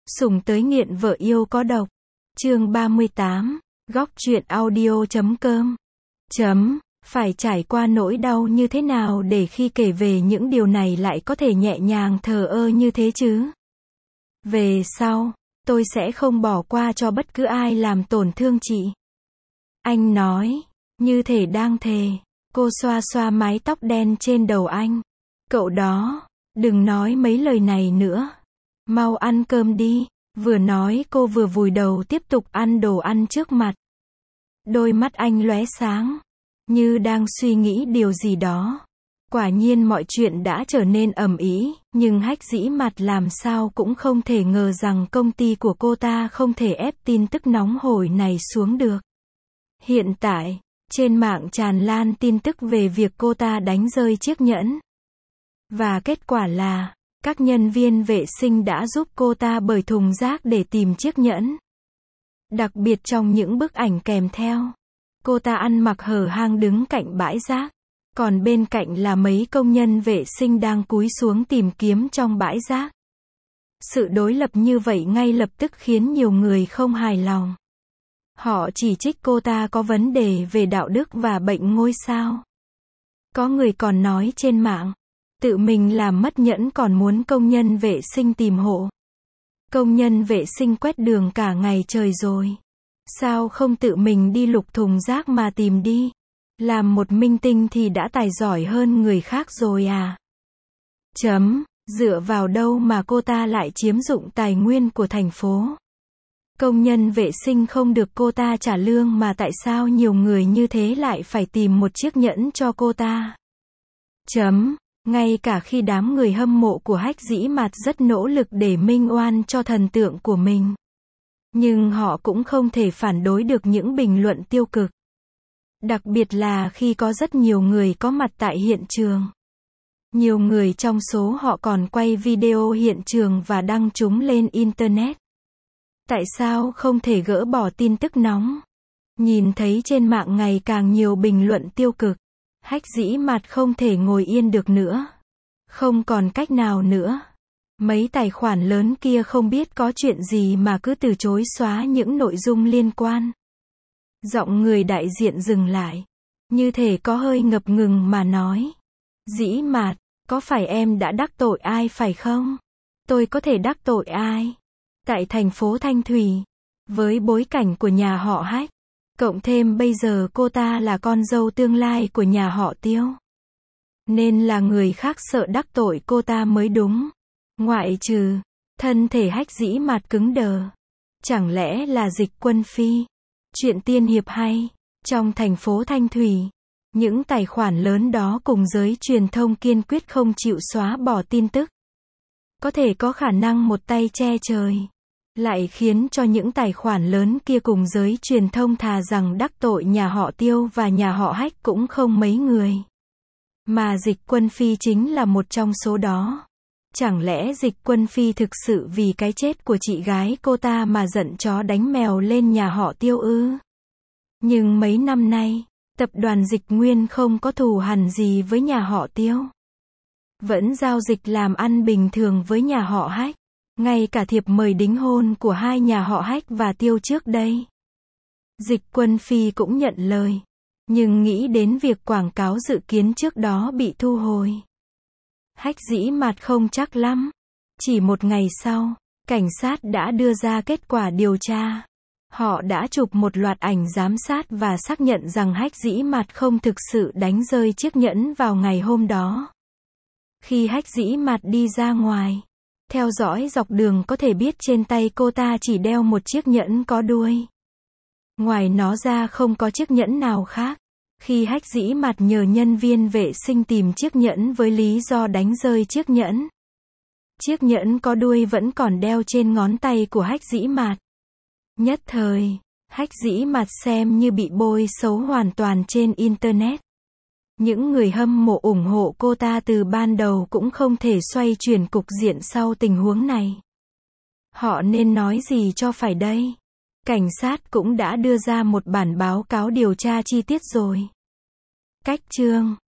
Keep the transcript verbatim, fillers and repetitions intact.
Sủng tới nghiện vợ yêu có độc. Chương ba mươi tám, góc truyện audio chấm com. Chấm, phải trải qua nỗi đau như thế nào để khi kể về những điều này lại có thể nhẹ nhàng thờ ơ như thế chứ? Về sau, tôi sẽ không bỏ qua cho bất cứ ai làm tổn thương chị. Anh nói, như thể đang thề. Cô xoa xoa mái tóc đen trên đầu anh. Cậu đó, đừng nói mấy lời này nữa. Mau ăn cơm đi. Vừa nói cô vừa vùi đầu tiếp tục ăn đồ ăn trước mặt. Đôi mắt anh lóe sáng, như đang suy nghĩ điều gì đó. Quả nhiên mọi chuyện đã trở nên ầm ĩ, nhưng Hách Dĩ Mạt làm sao cũng không thể ngờ rằng công ty của cô ta không thể ép tin tức nóng hổi này xuống được. Hiện tại, trên mạng tràn lan tin tức về việc cô ta đánh rơi chiếc nhẫn. Và kết quả là, các nhân viên vệ sinh đã giúp cô ta bởi thùng rác để tìm chiếc nhẫn. Đặc biệt trong những bức ảnh kèm theo, cô ta ăn mặc hở hang đứng cạnh bãi rác. Còn bên cạnh là mấy công nhân vệ sinh đang cúi xuống tìm kiếm trong bãi rác. Sự đối lập như vậy ngay lập tức khiến nhiều người không hài lòng. Họ chỉ trích cô ta có vấn đề về đạo đức và bệnh ngôi sao. Có người còn nói trên mạng, tự mình làm mất nhẫn còn muốn công nhân vệ sinh tìm hộ. Công nhân vệ sinh quét đường cả ngày trời rồi. Sao không tự mình đi lục thùng rác mà tìm đi? Làm một minh tinh thì đã tài giỏi hơn người khác rồi à? Chấm, dựa vào đâu mà cô ta lại chiếm dụng tài nguyên của thành phố? Công nhân vệ sinh không được cô ta trả lương mà tại sao nhiều người như thế lại phải tìm một chiếc nhẫn cho cô ta? Chấm, ngay cả khi đám người hâm mộ của Hách Dĩ Mạt rất nỗ lực để minh oan cho thần tượng của mình. Nhưng họ cũng không thể phản đối được những bình luận tiêu cực. Đặc biệt là khi có rất nhiều người có mặt tại hiện trường. Nhiều người trong số họ còn quay video hiện trường và đăng chúng lên Internet. Tại sao không thể gỡ bỏ tin tức nóng? Nhìn thấy trên mạng ngày càng nhiều bình luận tiêu cực, Hách Dĩ Mạt không thể ngồi yên được nữa. Không còn cách nào nữa. Mấy tài khoản lớn kia không biết có chuyện gì mà cứ từ chối xóa những nội dung liên quan. Giọng người đại diện dừng lại, như thể có hơi ngập ngừng mà nói. Dĩ Mạt, có phải em đã đắc tội ai phải không? Tôi có thể đắc tội ai? Tại thành phố Thanh Thủy, với bối cảnh của nhà họ Hách, cộng thêm bây giờ cô ta là con dâu tương lai của nhà họ Tiêu. Nên là người khác sợ đắc tội cô ta mới đúng. Ngoại trừ, thân thể Hách Dĩ Mạt cứng đờ. Chẳng lẽ là Dịch Quân Phi? Chuyện tiên hiệp hay, trong thành phố Thanh Thủy, những tài khoản lớn đó cùng giới truyền thông kiên quyết không chịu xóa bỏ tin tức. Có thể có khả năng một tay che trời, lại khiến cho những tài khoản lớn kia cùng giới truyền thông thà rằng đắc tội nhà họ Tiêu và nhà họ Hách cũng không mấy người. Mà Dịch Quân Phi chính là một trong số đó. Chẳng lẽ Dịch Quân Phi thực sự vì cái chết của chị gái cô ta mà giận chó đánh mèo lên nhà họ Tiêu ư? Nhưng mấy năm nay, tập đoàn Dịch Nguyên không có thù hằn gì với nhà họ Tiêu. Vẫn giao dịch làm ăn bình thường với nhà họ Hách. Ngay cả thiệp mời đính hôn của hai nhà họ Hách và Tiêu trước đây, Dịch Quân Phi cũng nhận lời. Nhưng nghĩ đến việc quảng cáo dự kiến trước đó bị thu hồi, Hách Dĩ Mạt không chắc lắm. Chỉ một ngày sau, cảnh sát đã đưa ra kết quả điều tra. Họ đã chụp một loạt ảnh giám sát và xác nhận rằng Hách Dĩ Mạt không thực sự đánh rơi chiếc nhẫn vào ngày hôm đó. Khi Hách Dĩ Mạt đi ra ngoài, theo dõi dọc đường có thể biết trên tay cô ta chỉ đeo một chiếc nhẫn có đuôi. Ngoài nó ra không có chiếc nhẫn nào khác. Khi Hách Dĩ Mạt nhờ nhân viên vệ sinh tìm chiếc nhẫn với lý do đánh rơi chiếc nhẫn, chiếc nhẫn có đuôi vẫn còn đeo trên ngón tay của Hách Dĩ Mạt. Nhất thời, Hách Dĩ Mạt xem như bị bôi xấu hoàn toàn trên Internet. Những người hâm mộ ủng hộ cô ta từ ban đầu cũng không thể xoay chuyển cục diện sau tình huống này. Họ nên nói gì cho phải đây? Cảnh sát cũng đã đưa ra một bản báo cáo điều tra chi tiết rồi. Cách chương